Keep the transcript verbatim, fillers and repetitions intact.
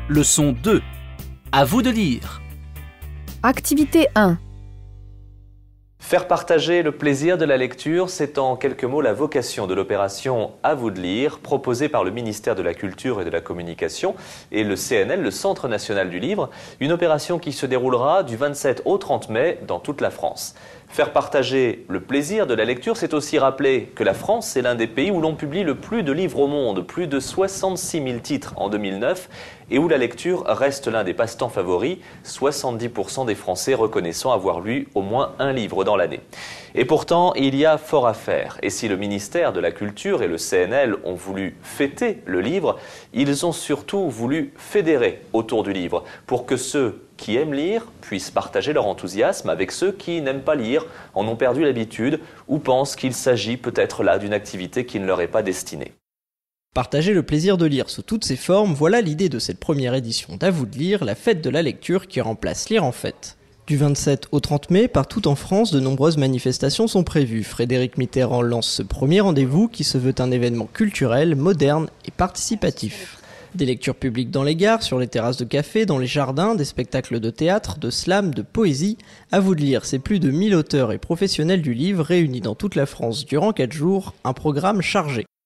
Leçon deux. À vous de lire. Activité un. Faire partager le plaisir de la lecture, c'est en quelques mots la vocation de l'opération « À vous de lire » proposée par le ministère de la Culture et de la Communication et le C N L, le Centre national du livre, une opération qui se déroulera du vingt-sept au trente mai dans toute la France. Faire partager le plaisir de la lecture, c'est aussi rappeler que la France est l'un des pays où l'on publie le plus de livres au monde, plus de soixante-six mille titres en deux mille neuf, et où la lecture reste l'un des passe-temps favoris, soixante-dix pour cent des Français reconnaissant avoir lu au moins un livre dans l'année. Et pourtant, il y a fort à faire. Et si le ministère de la Culture et le C N L ont voulu fêter le livre, ils ont surtout voulu fédérer autour du livre pour que ceux qui aiment lire puissent partager leur enthousiasme avec ceux qui n'aiment pas lire, en ont perdu l'habitude ou pensent qu'il s'agit peut-être là d'une activité qui ne leur est pas destinée. Partager le plaisir de lire sous toutes ses formes, voilà l'idée de cette première édition d'À vous de lire, la fête de la lecture qui remplace Lire en fête. Du vingt-sept au trente mai, partout en France, de nombreuses manifestations sont prévues. Frédéric Mitterrand lance ce premier rendez-vous qui se veut un événement culturel, moderne et participatif. Des lectures publiques dans les gares, sur les terrasses de café, dans les jardins, des spectacles de théâtre, de slam, de poésie. À vous de lire, c'est plus de mille auteurs et professionnels du livre réunis dans toute la France durant quatre jours, un programme chargé.